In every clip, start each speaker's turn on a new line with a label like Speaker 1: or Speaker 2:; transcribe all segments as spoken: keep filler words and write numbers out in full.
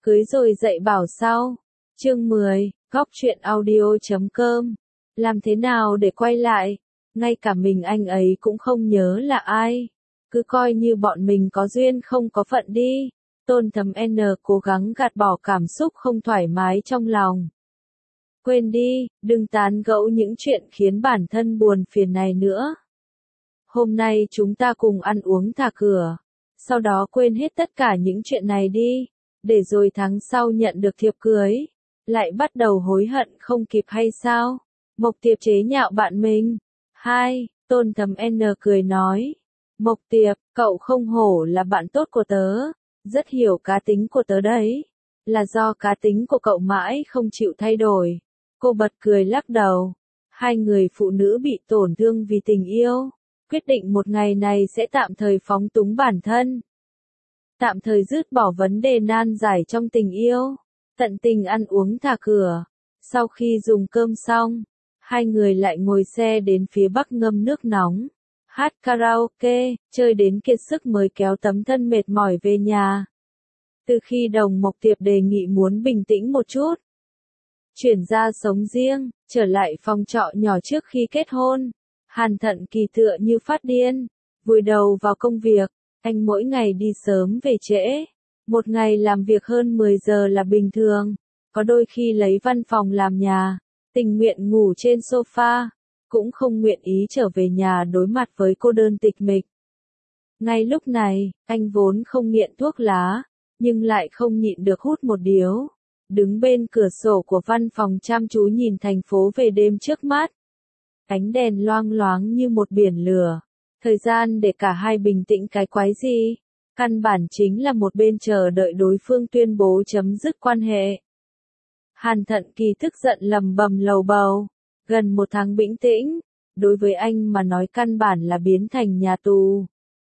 Speaker 1: Cưới rồi dạy bảo sau. Chương mười, góc truyện audio chấm com. Làm thế nào để quay lại? Ngay cả mình anh ấy cũng không nhớ là ai. Cứ coi như bọn mình có duyên không có phận đi. Tôn Thấm N cố gắng gạt bỏ cảm xúc không thoải mái trong lòng. Quên đi, đừng tán gẫu những chuyện khiến bản thân buồn phiền này nữa. Hôm nay chúng ta cùng ăn uống thả cửa. Sau đó quên hết tất cả những chuyện này đi. Để rồi tháng sau nhận được thiệp cưới. Lại bắt đầu hối hận không kịp hay sao? Mộc Tiệp chế nhạo bạn mình. Hai, Tôn Thấm N cười nói. Mộc Tiệp, cậu không hổ là bạn tốt của tớ. Rất hiểu cá tính của tớ đấy. Là do cá tính của cậu mãi không chịu thay đổi. Cô bật cười lắc đầu. Hai người phụ nữ bị tổn thương vì tình yêu. Quyết định một ngày này sẽ tạm thời phóng túng bản thân. Tạm thời dứt bỏ vấn đề nan giải trong tình yêu. Tận tình ăn uống thả cửa. Sau khi dùng cơm xong, hai người lại ngồi xe đến phía bắc ngâm nước nóng. Hát karaoke, chơi đến kiệt sức mới kéo tấm thân mệt mỏi về nhà. Từ khi Đồng Mộc Tiệp đề nghị muốn bình tĩnh một chút. Chuyển ra sống riêng, trở lại phòng trọ nhỏ trước khi kết hôn. Hàn Thận Kỳ tựa như phát điên, vùi đầu vào công việc. Anh mỗi ngày đi sớm về trễ. Một ngày làm việc hơn mười giờ là bình thường. Có đôi khi lấy văn phòng làm nhà. Tình nguyện ngủ trên sofa. Cũng không nguyện ý trở về nhà đối mặt với cô đơn tịch mịch. Ngay lúc này, anh vốn không nghiện thuốc lá. Nhưng lại không nhịn được hút một điếu. Đứng bên cửa sổ của văn phòng chăm chú nhìn thành phố về đêm trước mắt. Ánh đèn loang loáng như một biển lửa. Thời gian để cả hai bình tĩnh cái quái gì? Căn bản chính là một bên chờ đợi đối phương tuyên bố chấm dứt quan hệ. Hàn Thận Kỳ tức giận lầm bầm lầu bầu. Gần một tháng bình tĩnh, đối với anh mà nói căn bản là biến thành nhà tù.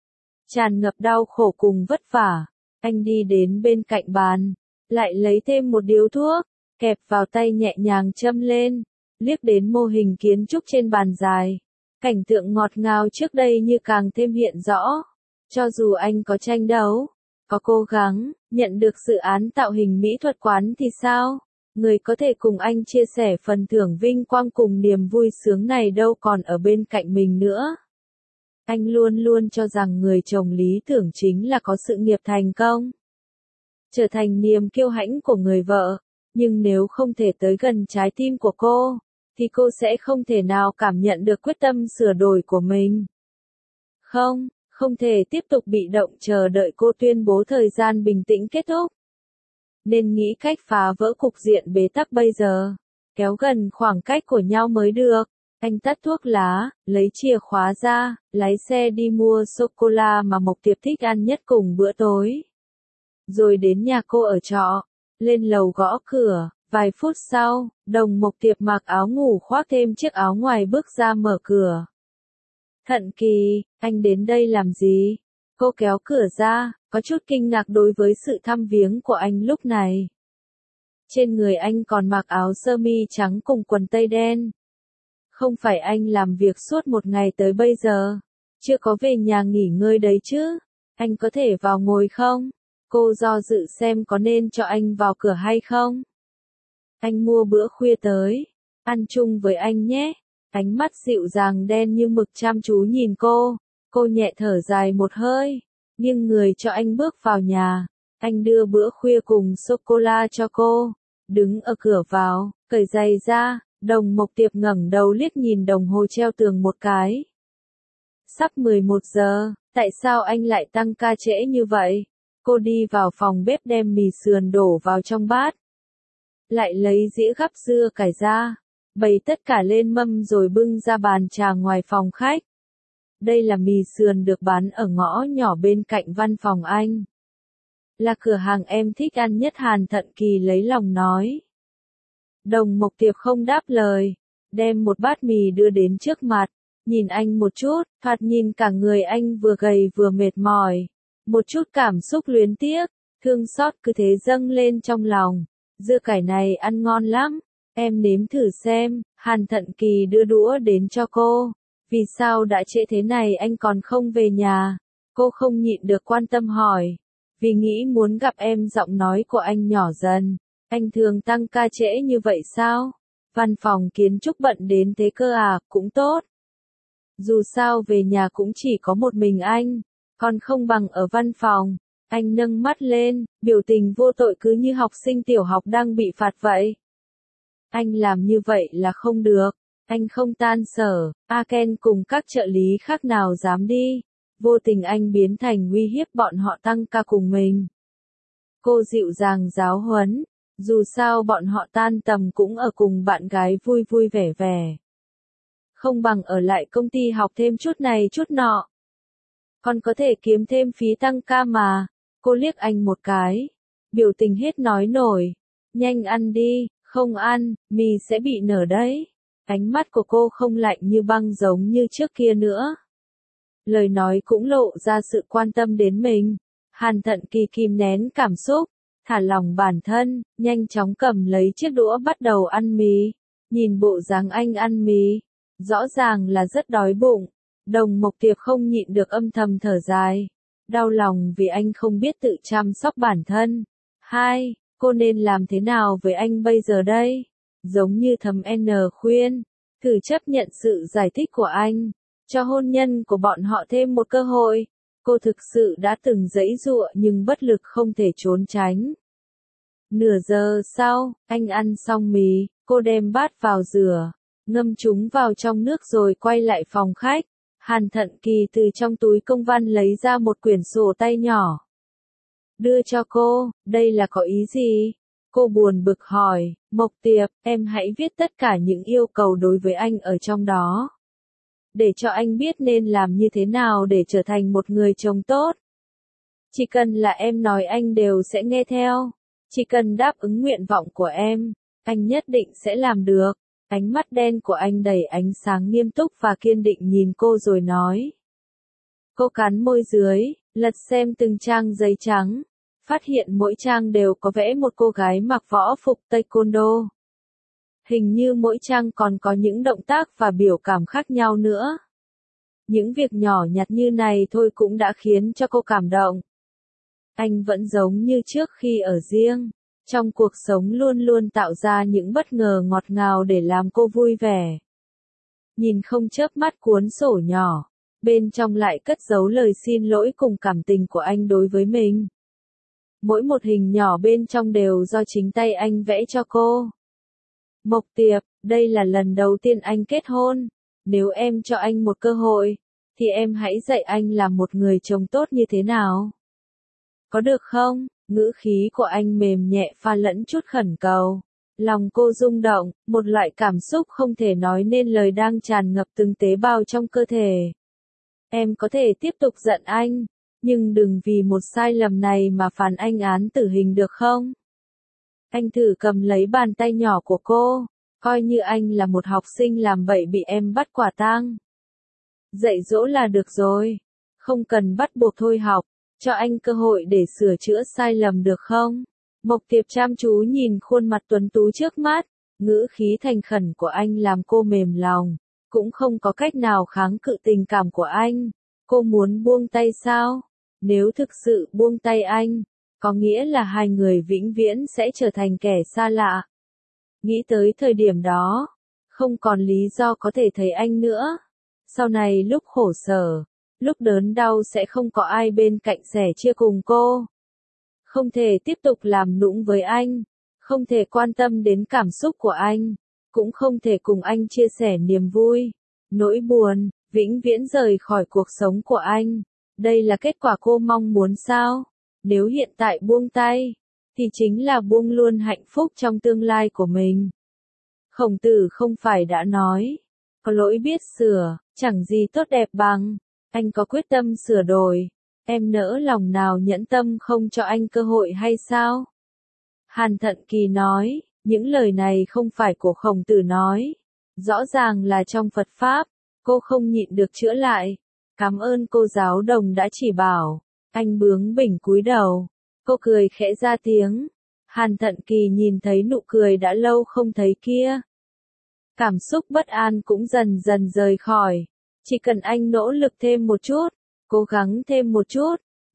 Speaker 1: Tràn ngập đau khổ cùng vất vả, anh đi đến bên cạnh bàn, lại lấy thêm một điếu thuốc, kẹp vào tay nhẹ nhàng châm lên, liếc đến mô hình kiến trúc trên bàn dài. Cảnh tượng ngọt ngào trước đây như càng thêm hiện rõ. Cho dù anh có tranh đấu, có cố gắng, nhận được dự án tạo hình mỹ thuật quán thì sao? Người có thể cùng anh chia sẻ phần thưởng vinh quang cùng niềm vui sướng này đâu còn ở bên cạnh mình nữa. Anh luôn luôn cho rằng người chồng lý tưởng chính là có sự nghiệp thành công. Trở thành niềm kiêu hãnh của người vợ. Nhưng nếu không thể tới gần trái tim của cô, thì cô sẽ không thể nào cảm nhận được quyết tâm sửa đổi của mình. Không, không thể tiếp tục bị động chờ đợi cô tuyên bố thời gian bình tĩnh kết thúc. Nên nghĩ cách phá vỡ cục diện bế tắc bây giờ. Kéo gần khoảng cách của nhau mới được. Anh tắt thuốc lá, lấy chìa khóa ra, lái xe đi mua sô-cô-la mà Mộc Tiệp thích ăn nhất cùng bữa tối. Rồi đến nhà cô ở trọ, lên lầu gõ cửa. Vài phút sau, Đồng Mộc Tiệp mặc áo ngủ khoác thêm chiếc áo ngoài bước ra mở cửa. Thận Kỳ, anh đến đây làm gì? Cô kéo cửa ra, có chút kinh ngạc đối với sự thăm viếng của anh lúc này. Trên người anh còn mặc áo sơ mi trắng cùng quần tây đen. Không phải anh làm việc suốt một ngày tới bây giờ. Chưa có về nhà nghỉ ngơi đấy chứ. Anh có thể vào ngồi không? Cô do dự xem có nên cho anh vào cửa hay không. Anh mua bữa khuya tới. Ăn chung với anh nhé. Ánh mắt dịu dàng đen như mực chăm chú nhìn cô. Cô nhẹ thở dài một hơi. Nghiêng người cho anh bước vào nhà. Anh đưa bữa khuya cùng sô-cô-la cho cô. Đứng ở cửa vào, cởi giày ra. Đồng Mộc Tiệp ngẩng đầu liếc nhìn đồng hồ treo tường một cái. Sắp mười một giờ, tại sao anh lại tăng ca trễ như vậy? Cô đi vào phòng bếp đem mì sườn đổ vào trong bát. Lại lấy dĩa gắp dưa cải ra, bày tất cả lên mâm rồi bưng ra bàn trà ngoài phòng khách. Đây là mì sườn được bán ở ngõ nhỏ bên cạnh văn phòng anh. Là cửa hàng em thích ăn nhất, Hàn Thận Kỳ lấy lòng nói. Đồng Mộc Tiệp không đáp lời, đem một bát mì đưa đến trước mặt, nhìn anh một chút, thoạt nhìn cả người anh vừa gầy vừa mệt mỏi. Một chút cảm xúc luyến tiếc, thương xót cứ thế dâng lên trong lòng. Dưa cải này ăn ngon lắm, em nếm thử xem. Hàn Thận Kỳ đưa đũa đến cho cô. Vì sao đã trễ thế này anh còn không về nhà? Cô không nhịn được quan tâm hỏi. Vì nghĩ muốn gặp em. Giọng nói của anh nhỏ dần. Anh thường tăng ca trễ như vậy sao? Văn phòng kiến trúc bận đến thế cơ à? Cũng tốt. Dù sao về nhà cũng chỉ có một mình anh. Còn không bằng ở văn phòng. Anh nâng mắt lên, biểu tình vô tội cứ như học sinh tiểu học đang bị phạt vậy. Anh làm như vậy là không được. Anh không tan sở. A Ken cùng các trợ lý khác nào dám đi. Vô tình anh biến thành uy hiếp bọn họ tăng ca cùng mình. Cô dịu dàng giáo huấn. Dù sao bọn họ tan tầm cũng ở cùng bạn gái vui vui vẻ vẻ. Không bằng ở lại công ty học thêm chút này chút nọ. Còn có thể kiếm thêm phí tăng ca mà. Cô liếc anh một cái. Biểu tình hết nói nổi. Nhanh ăn đi, không ăn, mì sẽ bị nở đấy. Ánh mắt của cô không lạnh như băng giống như trước kia nữa. Lời nói cũng lộ ra sự quan tâm đến mình. Hàn Thận Kỳ kìm nén cảm xúc, thả lỏng bản thân, nhanh chóng cầm lấy chiếc đũa bắt đầu ăn mì. Nhìn bộ dáng anh ăn mì, rõ ràng là rất đói bụng. Đồng Mộc Tiệp không nhịn được âm thầm thở dài. Đau lòng vì anh không biết tự chăm sóc bản thân. Hai, cô nên làm thế nào với anh bây giờ đây? Giống như Thẩm N khuyên, thử chấp nhận sự giải thích của anh, cho hôn nhân của bọn họ thêm một cơ hội. Cô thực sự đã từng giãy giụa nhưng bất lực không thể trốn tránh. Nửa giờ sau, anh ăn xong mì, cô đem bát vào rửa, ngâm chúng vào trong nước rồi quay lại phòng khách. Hàn Thận Kỳ từ trong túi công văn lấy ra một quyển sổ tay nhỏ. Đưa cho cô, đây là có ý gì? Cô buồn bực hỏi, Mộc Tiệp, em hãy viết tất cả những yêu cầu đối với anh ở trong đó. Để cho anh biết nên làm như thế nào để trở thành một người chồng tốt. Chỉ cần là em nói anh đều sẽ nghe theo. Chỉ cần đáp ứng nguyện vọng của em, anh nhất định sẽ làm được. Ánh mắt đen của anh đầy ánh sáng nghiêm túc và kiên định nhìn cô rồi nói. Cô cắn môi dưới, lật xem từng trang giấy trắng. Phát hiện mỗi trang đều có vẽ một cô gái mặc võ phục taekwondo. Hình như mỗi trang còn có những động tác và biểu cảm khác nhau nữa. Những việc nhỏ nhặt như này thôi cũng đã khiến cho cô cảm động. Anh vẫn giống như trước khi ở riêng. Trong cuộc sống luôn luôn tạo ra những bất ngờ ngọt ngào để làm cô vui vẻ. Nhìn không chớp mắt cuốn sổ nhỏ, bên trong lại cất giấu lời xin lỗi cùng cảm tình của anh đối với mình. Mỗi một hình nhỏ bên trong đều do chính tay anh vẽ cho cô. Mộc Tiệp, đây là lần đầu tiên anh kết hôn. Nếu em cho anh một cơ hội, thì em hãy dạy anh làm một người chồng tốt như thế nào. Có được không? Ngữ khí của anh mềm nhẹ pha lẫn chút khẩn cầu. Lòng cô rung động, một loại cảm xúc không thể nói nên lời đang tràn ngập từng tế bào trong cơ thể. Em có thể tiếp tục giận anh, nhưng đừng vì một sai lầm này mà phán anh án tử hình được không? Anh thử cầm lấy bàn tay nhỏ của cô, coi như anh là một học sinh làm bậy bị em bắt quả tang. Dạy dỗ là được rồi, không cần bắt buộc thôi học. Cho anh cơ hội để sửa chữa sai lầm được không? Mộc Tiệp chăm chú nhìn khuôn mặt tuấn tú trước mắt, ngữ khí thành khẩn của anh làm cô mềm lòng, cũng không có cách nào kháng cự tình cảm của anh. Cô muốn buông tay sao? Nếu thực sự buông tay anh, có nghĩa là hai người vĩnh viễn sẽ trở thành kẻ xa lạ. Nghĩ tới thời điểm đó, không còn lý do có thể thấy anh nữa. Sau này lúc khổ sở, lúc đớn đau sẽ không có ai bên cạnh sẻ chia cùng cô. Không thể tiếp tục làm nũng với anh, không thể quan tâm đến cảm xúc của anh, cũng không thể cùng anh chia sẻ niềm vui, nỗi buồn, vĩnh viễn rời khỏi cuộc sống của anh. Đây là kết quả cô mong muốn sao? Nếu hiện tại buông tay, thì chính là buông luôn hạnh phúc trong tương lai của mình. Khổng Tử không phải đã nói, có lỗi biết sửa, chẳng gì tốt đẹp bằng. Anh có quyết tâm sửa đổi, em nỡ lòng nào nhẫn tâm không cho anh cơ hội hay sao? Hàn Thận Kỳ nói, những lời này không phải của Khổng Tử nói. Rõ ràng là trong Phật Pháp, cô không nhịn được chữa lại. Cảm ơn cô giáo đồng đã chỉ bảo. Anh bướng bỉnh cúi đầu. Cô cười khẽ ra tiếng. Hàn Thận Kỳ nhìn thấy nụ cười đã lâu không thấy kia. Cảm xúc bất an cũng dần dần rời khỏi. Chỉ cần anh nỗ lực thêm một chút, cố gắng thêm một chút,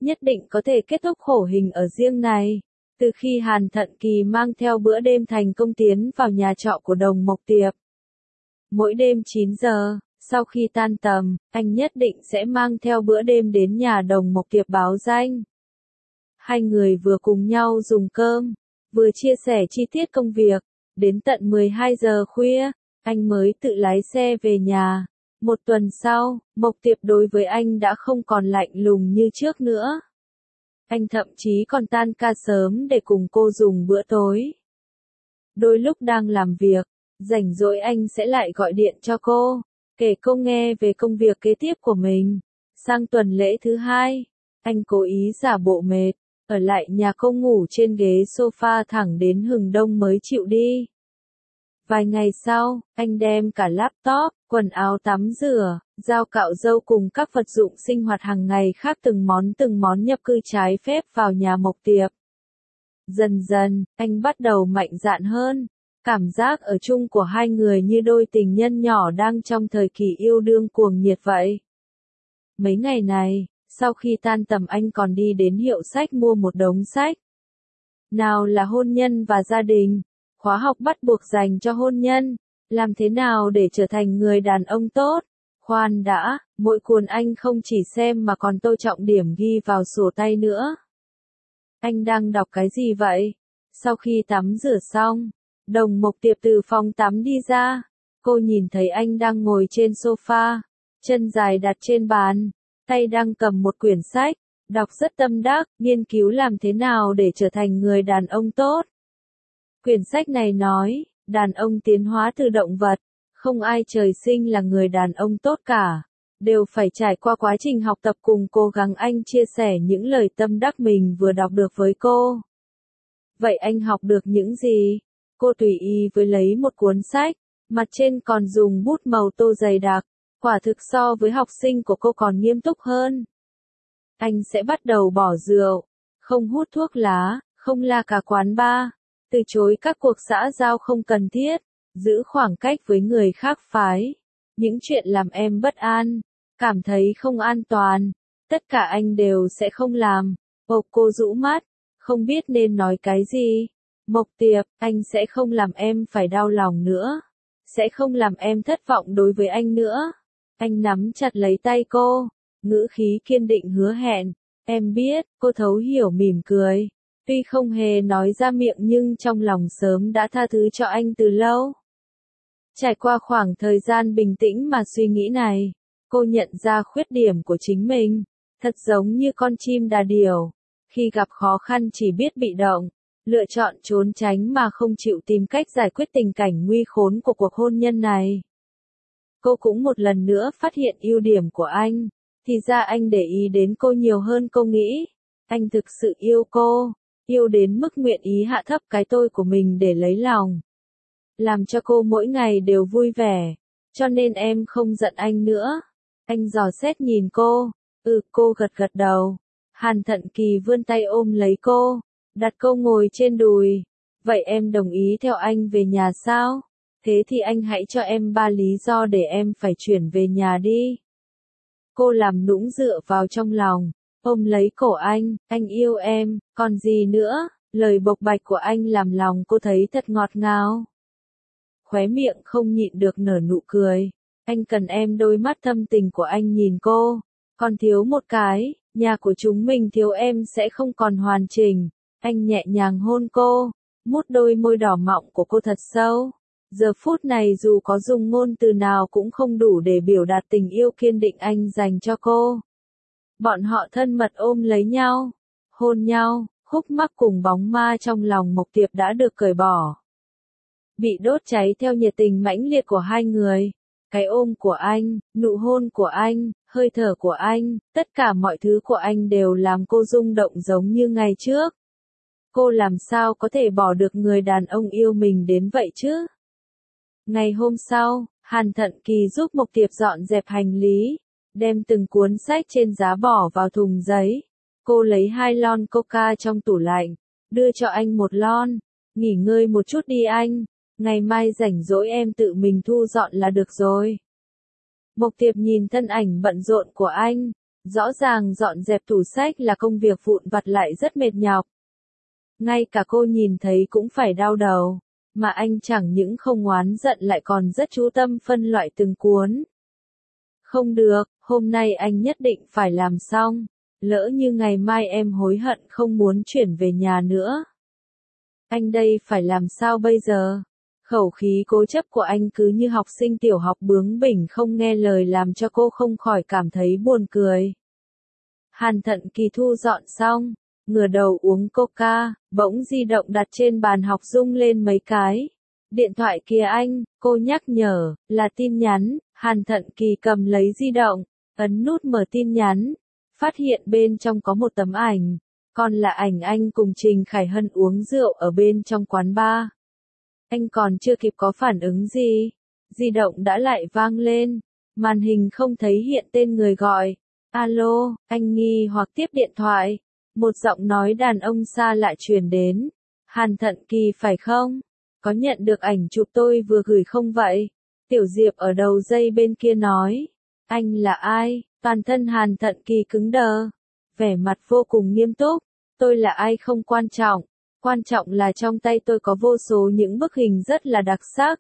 Speaker 1: nhất định có thể kết thúc khổ hình ở riêng này. Từ khi Hàn Thận Kỳ mang theo bữa đêm thành công tiến vào nhà trọ của Đồng Mộc Tiệp. Mỗi đêm chín giờ, sau khi tan tầm, anh nhất định sẽ mang theo bữa đêm đến nhà Đồng Mộc Tiệp báo danh. Hai người vừa cùng nhau dùng cơm, vừa chia sẻ chi tiết công việc, đến tận mười hai giờ khuya, anh mới tự lái xe về nhà. Một tuần sau, Mộc Tiệp đối với anh đã không còn lạnh lùng như trước nữa. Anh thậm chí còn tan ca sớm để cùng cô dùng bữa tối. Đôi lúc đang làm việc, rảnh rỗi anh sẽ lại gọi điện cho cô, kể cô nghe về công việc kế tiếp của mình. Sang tuần lễ thứ hai, anh cố ý giả bộ mệt, ở lại nhà cô ngủ trên ghế sofa thẳng đến hừng đông mới chịu đi. Vài ngày sau, anh đem cả laptop, quần áo tắm rửa, dao cạo râu cùng các vật dụng sinh hoạt hàng ngày khác từng món từng món nhập cư trái phép vào nhà Mộc Tiệp. Dần dần, anh bắt đầu mạnh dạn hơn. Cảm giác ở chung của hai người như đôi tình nhân nhỏ đang trong thời kỳ yêu đương cuồng nhiệt vậy. Mấy ngày này, sau khi tan tầm anh còn đi đến hiệu sách mua một đống sách. Nào là hôn nhân và gia đình, khóa học bắt buộc dành cho hôn nhân, làm thế nào để trở thành người đàn ông tốt. Khoan đã, mỗi cuốn anh không chỉ xem mà còn tô trọng điểm ghi vào sổ tay nữa. Anh đang đọc cái gì vậy? Sau khi tắm rửa xong, Đồng Mộc Tiệp từ phòng tắm đi ra. Cô nhìn thấy anh đang ngồi trên sofa, chân dài đặt trên bàn, tay đang cầm một quyển sách, đọc rất tâm đắc, nghiên cứu làm thế nào để trở thành người đàn ông tốt. Quyển sách này nói, đàn ông tiến hóa từ động vật, không ai trời sinh là người đàn ông tốt cả, đều phải trải qua quá trình học tập cùng cố gắng. Anh chia sẻ những lời tâm đắc mình vừa đọc được với cô. Vậy anh học được những gì? Cô tùy ý với lấy một cuốn sách, mặt trên còn dùng bút màu tô dày đặc, quả thực so với học sinh của cô còn nghiêm túc hơn. Anh sẽ bắt đầu bỏ rượu, không hút thuốc lá, không la cà quán bar, từ chối các cuộc xã giao không cần thiết, giữ khoảng cách với người khác phái. Những chuyện làm em bất an, cảm thấy không an toàn, tất cả anh đều sẽ không làm. Ồ, cô rũ mắt, không biết nên nói cái gì. Mộc Tiệp, anh sẽ không làm em phải đau lòng nữa, sẽ không làm em thất vọng đối với anh nữa. Anh nắm chặt lấy tay cô, ngữ khí kiên định hứa hẹn. Em biết, cô thấu hiểu mỉm cười. Tuy không hề nói ra miệng nhưng trong lòng sớm đã tha thứ cho anh từ lâu. Trải qua khoảng thời gian bình tĩnh mà suy nghĩ này, cô nhận ra khuyết điểm của chính mình, thật giống như con chim đà điểu, khi gặp khó khăn chỉ biết bị động, lựa chọn trốn tránh mà không chịu tìm cách giải quyết tình cảnh nguy khốn của cuộc hôn nhân này. Cô cũng một lần nữa phát hiện ưu điểm của anh, thì ra anh để ý đến cô nhiều hơn cô nghĩ. Anh thực sự yêu cô, yêu đến mức nguyện ý hạ thấp cái tôi của mình để lấy lòng. Làm cho cô mỗi ngày đều vui vẻ, cho nên em không giận anh nữa. Anh dò xét nhìn cô, ừ, cô gật gật đầu. Hàn Thận Kỳ vươn tay ôm lấy cô, đặt cô ngồi trên đùi. Vậy em đồng ý theo anh về nhà sao? Thế thì anh hãy cho em ba lý do để em phải chuyển về nhà đi. Cô làm nũng dựa vào trong lòng, ôm lấy cổ anh, anh yêu em, còn gì nữa? Lời bộc bạch của anh làm lòng cô thấy thật ngọt ngào. Khóe miệng không nhịn được nở nụ cười. Anh cần em. Đôi mắt thâm tình của anh nhìn cô. Còn thiếu một cái, nhà của chúng mình thiếu em sẽ không còn hoàn chỉnh. Anh nhẹ nhàng hôn cô, mút đôi môi đỏ mọng của cô thật sâu. Giờ phút này dù có dùng ngôn từ nào cũng không đủ để biểu đạt tình yêu kiên định anh dành cho cô. Bọn họ thân mật ôm lấy nhau, hôn nhau, khúc mắc cùng bóng ma trong lòng Mộc Tiệp đã được cởi bỏ. Bị đốt cháy theo nhiệt tình mãnh liệt của hai người. Cái ôm của anh, nụ hôn của anh, hơi thở của anh, tất cả mọi thứ của anh đều làm cô rung động giống như ngày trước. Cô làm sao có thể bỏ được người đàn ông yêu mình đến vậy chứ? Ngày hôm sau, Hàn Thận Kỳ giúp Mộc Tiệp dọn dẹp hành lý, đem từng cuốn sách trên giá bỏ vào thùng giấy. Cô lấy hai lon coca trong tủ lạnh, đưa cho anh một lon. Nghỉ ngơi một chút đi anh, ngày mai rảnh rỗi em tự mình thu dọn là được rồi. Mộc Tiệp nhìn thân ảnh bận rộn của anh, Rõ ràng dọn dẹp tủ sách là công việc vụn vặt lại rất mệt nhọc. Ngay cả cô nhìn thấy cũng phải đau đầu, mà anh chẳng những không oán giận lại còn rất chú tâm phân loại từng cuốn. Không được, hôm nay anh nhất định phải làm xong, lỡ như ngày mai em hối hận không muốn chuyển về nhà nữa. Anh đây phải làm sao bây giờ? Khẩu khí cố chấp của anh cứ như học sinh tiểu học bướng bỉnh không nghe lời làm cho cô không khỏi cảm thấy buồn cười. Hàn Thận Kỳ thu dọn xong, ngửa đầu uống coca, bỗng di động đặt trên bàn học rung lên mấy cái. Điện thoại kìa anh, cô nhắc nhở, là tin nhắn. Hàn Thận Kỳ cầm lấy di động, ấn nút mở tin nhắn, phát hiện bên trong có một tấm ảnh, còn là ảnh anh cùng Trình Khải Hân uống rượu ở bên trong quán bar. Anh còn chưa kịp có phản ứng gì, di động đã lại vang lên, màn hình không thấy hiện tên người gọi. Alo, anh nghi hoặc tiếp điện thoại, một giọng nói đàn ông xa lạ truyền đến. Hàn Thận Kỳ phải không? Có nhận được ảnh chụp tôi vừa gửi không vậy? Tiểu Diệp ở đầu dây bên kia nói. Anh là ai? Toàn thân Hàn Thận Kỳ cứng đờ, vẻ mặt vô cùng nghiêm túc. Tôi là ai không quan trọng, quan trọng là trong tay tôi có vô số những bức hình rất là đặc sắc.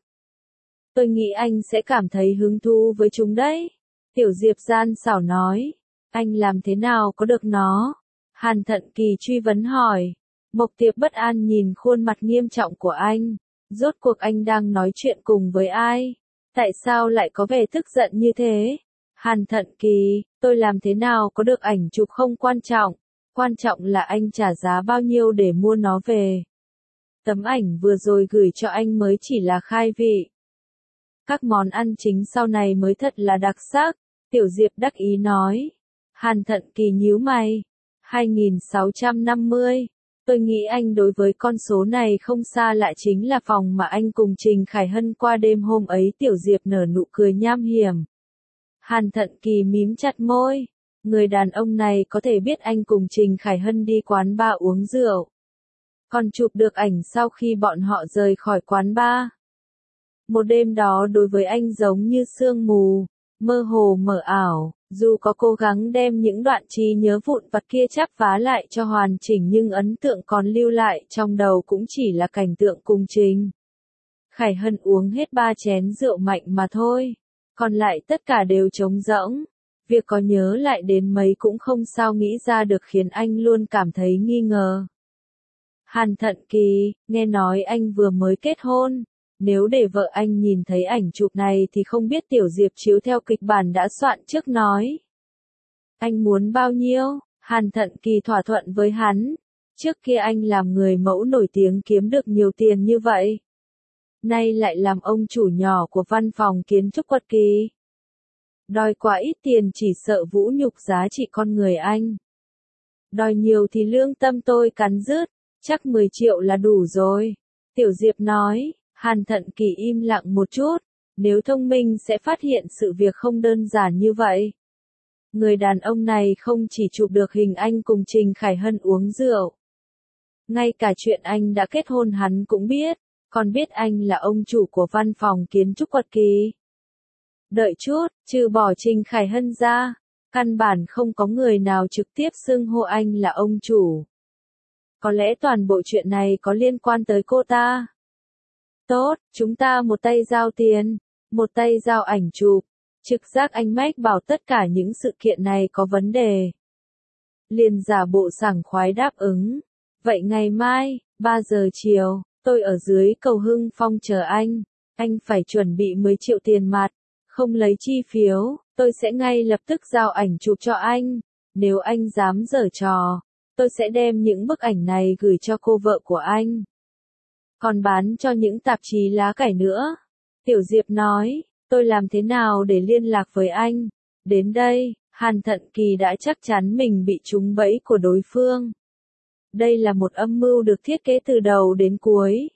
Speaker 1: Tôi nghĩ anh sẽ cảm thấy hứng thú với chúng đấy. Tiểu Diệp gian xảo nói. Anh làm thế nào có được nó? Hàn Thận Kỳ truy vấn hỏi. Mộc Tiệp bất an nhìn khuôn mặt nghiêm trọng của anh. Rốt cuộc anh đang nói chuyện cùng với ai? Tại sao lại có vẻ tức giận như thế? Hàn Thận Kỳ, tôi làm thế nào có được ảnh chụp không quan trọng. Quan trọng là anh trả giá bao nhiêu để mua nó về. Tấm ảnh vừa rồi gửi cho anh mới chỉ là khai vị. Các món ăn chính sau này mới thật là đặc sắc. Tiểu Diệp đắc ý nói. Hàn Thận Kỳ nhíu mày. hai nghìn sáu trăm năm mươi. Tôi nghĩ anh đối với con số này không xa lạ, chính là phòng mà anh cùng Trình Khải Hân qua đêm hôm ấy. Tiểu Diệp nở nụ cười nham hiểm. Hàn Thận Kỳ mím chặt môi. Người đàn ông này có thể biết anh cùng Trình Khải Hân đi quán bar uống rượu. Còn chụp được ảnh sau khi bọn họ rời khỏi quán bar. Một đêm đó đối với anh giống như sương mù, mơ hồ mờ ảo. Dù có cố gắng đem những đoạn trí nhớ vụn vặt kia chắp vá lại cho hoàn chỉnh, nhưng ấn tượng còn lưu lại trong đầu cũng chỉ là cảnh tượng cùng Trình Khải Hân uống hết ba chén rượu mạnh mà thôi. Còn lại tất cả đều trống rỗng. Việc có nhớ lại đến mấy cũng không sao nghĩ ra được, khiến anh luôn cảm thấy nghi ngờ. Hàn Thận Kỳ, nghe nói anh vừa mới kết hôn. Nếu để vợ anh nhìn thấy ảnh chụp này thì không biết. Tiểu Diệp chiếu theo kịch bản đã soạn trước nói. Anh muốn bao nhiêu? Hàn Thận Kỳ thỏa thuận với hắn. Trước kia anh làm người mẫu nổi tiếng kiếm được nhiều tiền như vậy. Nay lại làm ông chủ nhỏ của văn phòng kiến trúc Quật Kỳ. Đòi quá ít tiền chỉ sợ vũ nhục giá trị con người anh. Đòi nhiều thì lương tâm tôi cắn rứt, chắc mười triệu là đủ rồi. Tiểu Diệp nói. Hàn Thận Kỳ im lặng một chút. Nếu thông minh sẽ phát hiện sự việc không đơn giản như vậy. Người đàn ông này không chỉ chụp được hình anh cùng Trình Khải Hân uống rượu. Ngay cả chuyện anh đã kết hôn hắn cũng biết. Còn biết anh là ông chủ của văn phòng kiến trúc Quật Kỳ. Đợi chút, trừ bỏ Trình Khải Hân ra, căn bản không có người nào trực tiếp xưng hô anh là ông chủ. Có lẽ toàn bộ chuyện này có liên quan tới cô ta. Tốt, chúng ta một tay giao tiền, một tay giao ảnh chụp. Trực giác anh mách bảo tất cả những sự kiện này có vấn đề. Liền giả bộ sảng khoái đáp ứng. Vậy ngày mai, ba giờ chiều, tôi ở dưới cầu Hưng Phong chờ anh. Anh phải chuẩn bị mười triệu tiền mặt, không lấy chi phiếu. Tôi sẽ ngay lập tức giao ảnh chụp cho anh. Nếu anh dám giở trò, tôi sẽ đem những bức ảnh này gửi cho cô vợ của anh. Còn bán cho những tạp chí lá cải nữa. Tiểu Diệp nói. Tôi làm thế nào để liên lạc với anh? Đến đây, Hàn Thận Kỳ đã chắc chắn mình bị trúng bẫy của đối phương. Đây là một âm mưu được thiết kế từ đầu đến cuối.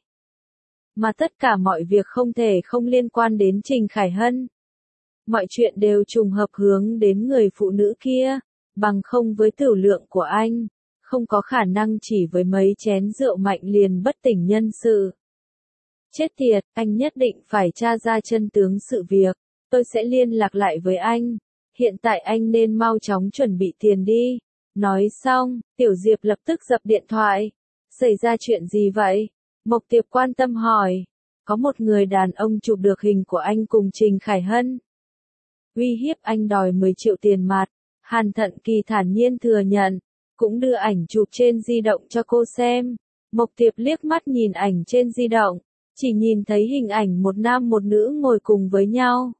Speaker 1: Mà tất cả mọi việc không thể không liên quan đến Trình Khải Hân. Mọi chuyện đều trùng hợp hướng đến người phụ nữ kia. Bằng không với tửu lượng của anh, không có khả năng chỉ với mấy chén rượu mạnh liền bất tỉnh nhân sự. Chết tiệt, anh nhất định phải tra ra chân tướng sự việc. Tôi sẽ liên lạc lại với anh. Hiện tại anh nên mau chóng chuẩn bị tiền đi. Nói xong, Tiểu Diệp lập tức dập điện thoại. Xảy ra chuyện gì vậy? Mộc Tiệp quan tâm hỏi. Có một người đàn ông chụp được hình của anh cùng Trình Khải Hân. Uy hiếp anh đòi mười triệu tiền mặt. Hàn Thận Kỳ thản nhiên thừa nhận. Cũng đưa ảnh chụp trên di động cho cô xem. Mộc Tiệp liếc mắt nhìn ảnh trên di động. Chỉ nhìn thấy hình ảnh một nam một nữ ngồi cùng với nhau.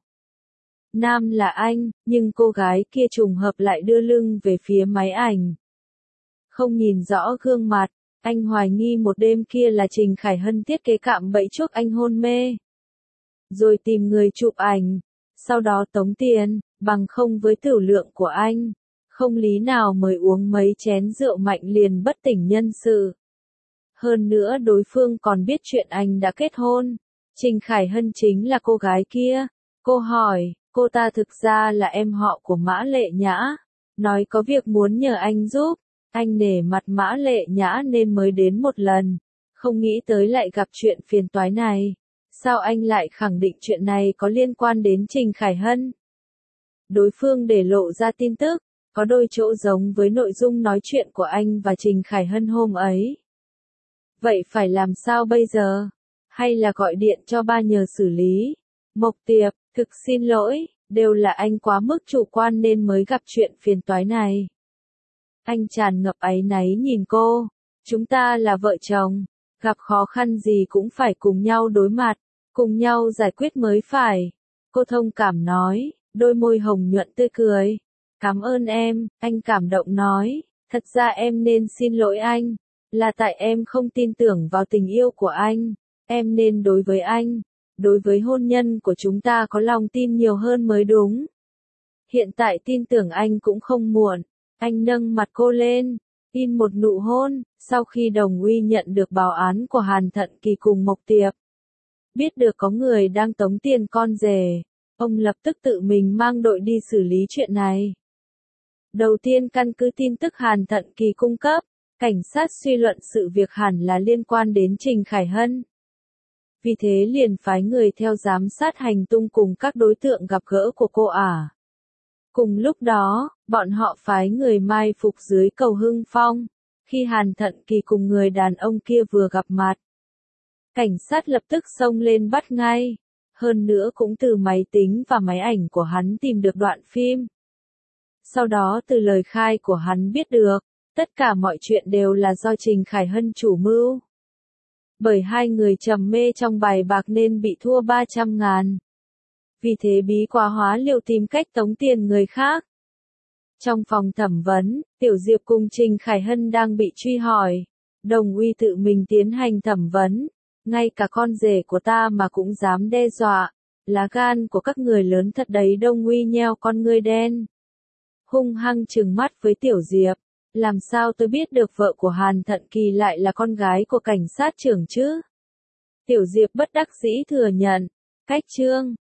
Speaker 1: Nam là anh, nhưng cô gái kia trùng hợp lại đưa lưng về phía máy ảnh. Không nhìn rõ gương mặt, anh hoài nghi một đêm kia là Trình Khải Hân thiết kế cạm bẫy chuốc anh hôn mê. Rồi tìm người chụp ảnh, sau đó tống tiền, bằng không với tửu lượng của anh. Không lý nào mới uống mấy chén rượu mạnh liền bất tỉnh nhân sự. Hơn nữa đối phương còn biết chuyện anh đã kết hôn. Trình Khải Hân chính là cô gái kia. Cô hỏi, cô ta thực ra là em họ của Mã Lệ Nhã. Nói có việc muốn nhờ anh giúp. Anh nể mặt Mã Lệ Nhã nên mới đến một lần. Không nghĩ tới lại gặp chuyện phiền toái này. Sao anh lại khẳng định chuyện này có liên quan đến Trình Khải Hân? Đối phương để lộ ra tin tức. Có đôi chỗ giống với nội dung nói chuyện của anh và Trình Khải Hân hôm ấy. Vậy phải làm sao bây giờ? Hay là gọi điện cho ba nhờ xử lý? Mộc Tiệp, thực xin lỗi, đều là anh quá mức chủ quan nên mới gặp chuyện phiền toái này. Anh tràn ngập áy náy nhìn cô. Chúng ta là vợ chồng, gặp khó khăn gì cũng phải cùng nhau đối mặt, cùng nhau giải quyết mới phải. Cô thông cảm nói, đôi môi hồng nhuận tươi cười. Cảm ơn em, anh cảm động nói, thật ra em nên xin lỗi anh, là tại em không tin tưởng vào tình yêu của anh, em nên đối với anh, đối với hôn nhân của chúng ta có lòng tin nhiều hơn mới đúng. Hiện tại tin tưởng anh cũng không muộn, anh nâng mặt cô lên, in một nụ hôn, sau khi Đồng Uy nhận được báo án của Hàn Thận Kỳ cùng Mộc Tiệp. Biết được có người đang tống tiền con rể, ông lập tức tự mình mang đội đi xử lý chuyện này. Đầu tiên căn cứ tin tức Hàn Thận Kỳ cung cấp, cảnh sát suy luận sự việc hẳn là liên quan đến Trình Khải Hân. Vì thế liền phái người theo giám sát hành tung cùng các đối tượng gặp gỡ của cô ả. Cùng lúc đó, bọn họ phái người mai phục dưới cầu Hưng Phong, khi Hàn Thận Kỳ cùng người đàn ông kia vừa gặp mặt. Cảnh sát lập tức xông lên bắt ngay, hơn nữa cũng từ máy tính và máy ảnh của hắn tìm được đoạn phim. Sau đó từ lời khai của hắn biết được, tất cả mọi chuyện đều là do Trình Khải Hân chủ mưu. Bởi hai người trầm mê trong bài bạc nên bị thua ba trăm ngàn. Vì thế bí quá hóa liều tìm cách tống tiền người khác. Trong phòng thẩm vấn, Tiểu Diệp cùng Trình Khải Hân đang bị truy hỏi. Đồng Uy tự mình tiến hành thẩm vấn. Ngay cả con rể của ta mà cũng dám đe dọa. Lá gan của các người lớn thật đấy. Đồng Uy nheo con ngươi đen. Hung hăng trừng mắt với Tiểu Diệp. Làm sao tôi biết được vợ của Hàn Thận Kỳ lại là con gái của cảnh sát trưởng chứ? Tiểu Diệp bất đắc dĩ thừa nhận. Cách chương